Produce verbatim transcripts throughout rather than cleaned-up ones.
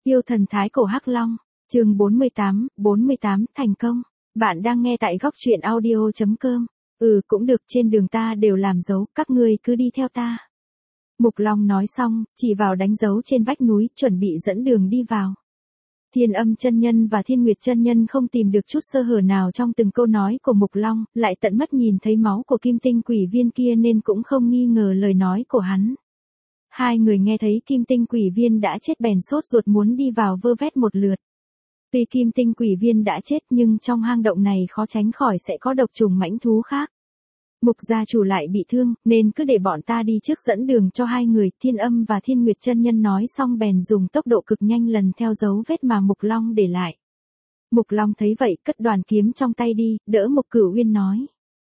Yêu thần thái cổ Hắc Long, chương bốn mươi tám, bốn mươi tám, thành công. Bạn đang nghe tại góc truyện audio chấm com. Ừ cũng được, trên đường ta đều làm dấu, các ngươi cứ đi theo ta. Mục Long nói xong, chỉ vào đánh dấu trên vách núi, chuẩn bị dẫn đường đi vào. Thiên Âm chân nhân và Thiên Nguyệt chân nhân không tìm được chút sơ hở nào trong từng câu nói của Mục Long, lại tận mắt nhìn thấy máu của kim tinh quỷ viên kia nên cũng không nghi ngờ lời nói của hắn. Hai người nghe thấy kim tinh quỷ viên đã chết bèn sốt ruột muốn đi vào vơ vét một lượt. Tuy kim tinh quỷ viên đã chết nhưng trong hang động này khó tránh khỏi sẽ có độc trùng mãnh thú khác. Mục gia chủ lại bị thương, nên cứ để bọn ta đi trước dẫn đường cho hai người. Thiên Âm và Thiên Nguyệt chân nhân nói xong bèn dùng tốc độ cực nhanh lần theo dấu vết mà Mục Long để lại. Mục Long thấy vậy cất đoàn kiếm trong tay đi, đỡ Mục Cửu Uyên nói.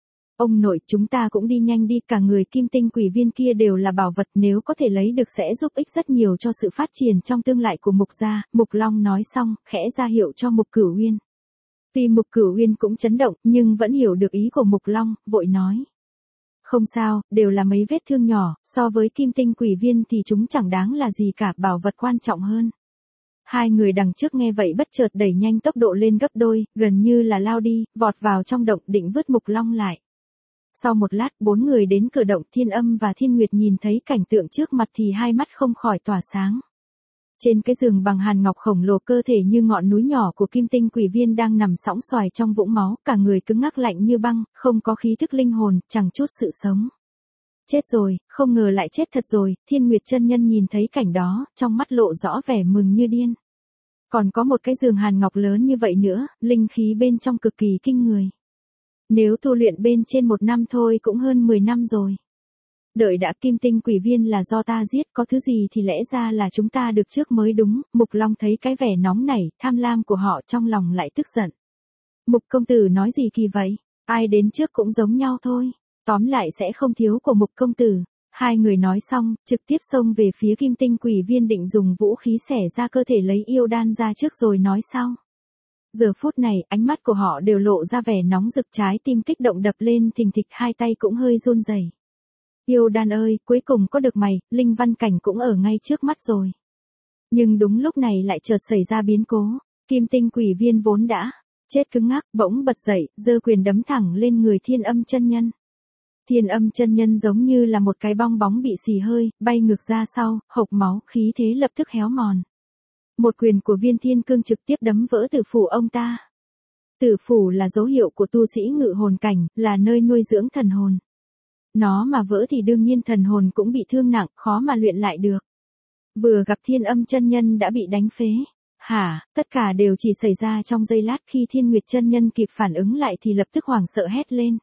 Ông nội, chúng ta cũng đi nhanh đi, cả người kim tinh quỷ viên kia đều là bảo vật, nếu có thể lấy được sẽ giúp ích rất nhiều cho sự phát triển trong tương lai của Mục gia. Mục Long nói xong, khẽ ra hiệu cho Mục Cửu Uyên. Tuy Mục Cửu Uyên cũng chấn động, nhưng vẫn hiểu được ý của Mục Long, vội nói. Không sao, đều là mấy vết thương nhỏ, so với kim tinh quỷ viên thì chúng chẳng đáng là gì cả, bảo vật quan trọng hơn. Hai người đằng trước nghe vậy bất chợt đẩy nhanh tốc độ lên gấp đôi, gần như là lao đi, vọt vào trong động định vứt Mục Long lại. Sau một lát, bốn người đến cửa động. Thiên Âm và Thiên Nguyệt nhìn thấy cảnh tượng trước mặt thì hai mắt không khỏi tỏa sáng. Trên cái giường bằng hàn ngọc khổng lồ cơ thể như ngọn núi nhỏ của kim tinh quỷ viên đang nằm sõng xoài trong vũng máu, cả người cứng ngắc lạnh như băng, không có khí thức linh hồn, chẳng chút sự sống. Chết rồi, không ngờ lại chết thật rồi. Thiên Nguyệt chân nhân nhìn thấy cảnh đó, trong mắt lộ rõ vẻ mừng như điên. Còn có một cái giường hàn ngọc lớn như vậy nữa, linh khí bên trong cực kỳ kinh người. Nếu tu luyện bên trên một năm thôi cũng hơn mười năm rồi. Đợi đã, kim tinh quỷ viên là do ta giết, có thứ gì thì lẽ ra là chúng ta được trước mới đúng. Mục Long thấy cái vẻ nóng nảy, tham lam của họ trong lòng lại tức giận. Mục công tử nói gì kỳ vậy, ai đến trước cũng giống nhau thôi, tóm lại sẽ không thiếu của Mục công tử. Hai người nói xong, trực tiếp xông về phía kim tinh quỷ viên định dùng vũ khí xẻ ra cơ thể lấy yêu đan ra trước rồi nói sau. Giờ phút này, ánh mắt của họ đều lộ ra vẻ nóng rực, trái tim kích động đập lên thình thịch, hai tay cũng hơi run rẩy. Yêu đan ơi, cuối cùng có được mày, linh văn cảnh cũng ở ngay trước mắt rồi. Nhưng đúng lúc này lại chợt xảy ra biến cố, kim tinh quỷ viên vốn đã chết cứng ngắc, bỗng bật dậy, giơ quyền đấm thẳng lên người Thiên Âm chân nhân. Thiên Âm chân nhân giống như là một cái bong bóng bị xì hơi, bay ngược ra sau, hộc máu, khí thế lập tức héo mòn. Một quyền của Viên Thiên Cương trực tiếp đấm vỡ tử phủ ông ta. Tử phủ là dấu hiệu của tu sĩ ngự hồn cảnh, là nơi nuôi dưỡng thần hồn. Nó mà vỡ thì đương nhiên thần hồn cũng bị thương nặng, khó mà luyện lại được. Vừa gặp Thiên Âm chân nhân đã bị đánh phế. Hả, tất cả đều chỉ xảy ra trong giây lát. Khi Thiên Nguyệt chân nhân kịp phản ứng lại thì lập tức hoảng sợ hét lên.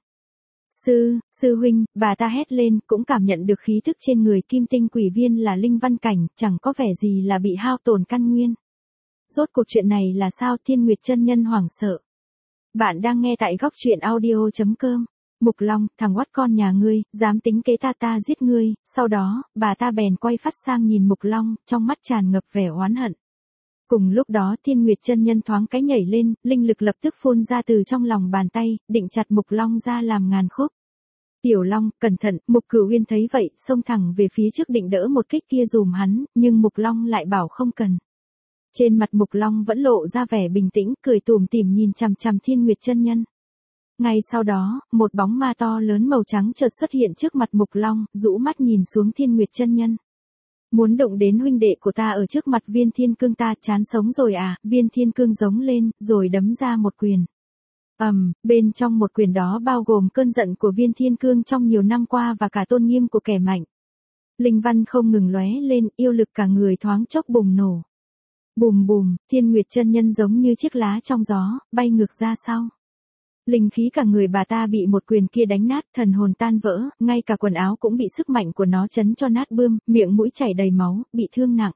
Sư, sư huynh, bà ta hét lên, cũng cảm nhận được khí thức trên người kim tinh quỷ viên là linh văn cảnh, chẳng có vẻ gì là bị hao tổn căn nguyên. Rốt cuộc chuyện này là sao? Thiên Nguyệt chân nhân hoảng sợ. Bạn đang nghe tại góc truyện audio chấm com. Mục Long, thằng oắt con nhà ngươi, dám tính kế ta, ta giết ngươi. Sau đó, bà ta bèn quay phát sang nhìn Mục Long, trong mắt tràn ngập vẻ oán hận. Cùng lúc đó Thiên Nguyệt chân nhân thoáng cái nhảy lên, linh lực lập tức phun ra từ trong lòng bàn tay, định chặt Mục Long ra làm ngàn khúc. Tiểu Long, cẩn thận. Mục Cửu Uyên thấy vậy, xông thẳng về phía trước định đỡ một kích kia dùm hắn, nhưng Mục Long lại bảo không cần. Trên mặt Mục Long vẫn lộ ra vẻ bình tĩnh, cười tủm tỉm nhìn chằm chằm Thiên Nguyệt chân nhân. Ngay sau đó, một bóng ma to lớn màu trắng chợt xuất hiện trước mặt Mục Long, rũ mắt nhìn xuống Thiên Nguyệt chân nhân. Muốn động đến huynh đệ của ta ở trước mặt Viên Thiên Cương, ta chán sống rồi à? Viên Thiên Cương giống lên, rồi đấm ra một quyền. Ầm, um, bên trong một quyền đó bao gồm cơn giận của Viên Thiên Cương trong nhiều năm qua và cả tôn nghiêm của kẻ mạnh. Linh văn không ngừng lóe lên, yêu lực cả người thoáng chốc bùng nổ. Bùm bùm, Thiên Nguyệt chân nhân giống như chiếc lá trong gió, bay ngược ra sau. Linh khí cả người bà ta bị một quyền kia đánh nát, thần hồn tan vỡ, ngay cả quần áo cũng bị sức mạnh của nó chấn cho nát bươm, miệng mũi chảy đầy máu, bị thương nặng.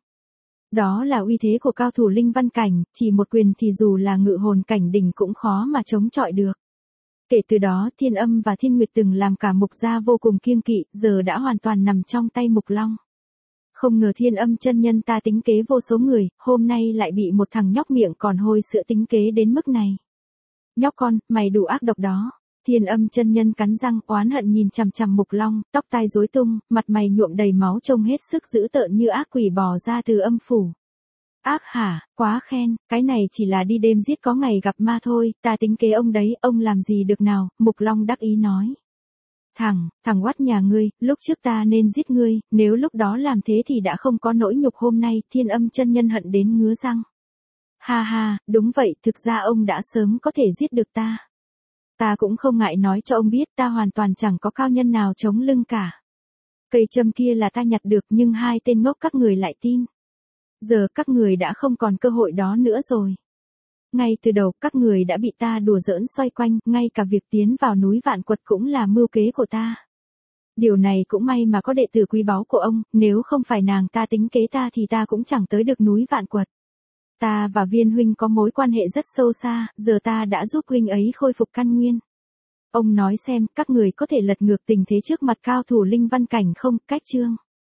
Đó là uy thế của cao thủ linh văn cảnh, chỉ một quyền thì dù là ngự hồn cảnh đỉnh cũng khó mà chống chọi được. Kể từ đó, Thiên Âm và Thiên Nguyệt từng làm cả Mục gia vô cùng kiêng kỵ, giờ đã hoàn toàn nằm trong tay Mục Long. Không ngờ Thiên Âm chân nhân ta tính kế vô số người, hôm nay lại bị một thằng nhóc miệng còn hôi sữa tính kế đến mức này. Nhóc con, mày đủ ác độc đó. Thiên Âm chân nhân cắn răng oán hận nhìn chằm chằm Mục Long, tóc tai rối tung, mặt mày nhuộm đầy máu trông hết sức dữ tợn như ác quỷ bò ra từ âm phủ. Ác hả, quá khen, cái này chỉ là đi đêm giết có ngày gặp ma thôi, ta tính kế ông đấy, ông làm gì được nào, Mục Long đắc ý nói. Thằng, thằng oát nhà ngươi, lúc trước ta nên giết ngươi, nếu lúc đó làm thế thì đã không có nỗi nhục hôm nay, Thiên Âm chân nhân hận đến ngứa răng. Ha ha, đúng vậy, thực ra ông đã sớm có thể giết được ta. Ta cũng không ngại nói cho ông biết ta hoàn toàn chẳng có cao nhân nào chống lưng cả. Cây châm kia là ta nhặt được nhưng hai tên ngốc các người lại tin. Giờ các người đã không còn cơ hội đó nữa rồi. Ngay từ đầu các người đã bị ta đùa giỡn xoay quanh, ngay cả việc tiến vào núi Vạn Quật cũng là mưu kế của ta. Điều này cũng may mà có đệ tử quý báu của ông, nếu không phải nàng ta tính kế ta thì ta cũng chẳng tới được núi Vạn Quật. Ta và Viên huynh có mối quan hệ rất sâu xa, giờ ta đã giúp huynh ấy khôi phục căn nguyên. Ông nói xem, các người có thể lật ngược tình thế trước mặt cao thủ linh văn cảnh không? Cách chương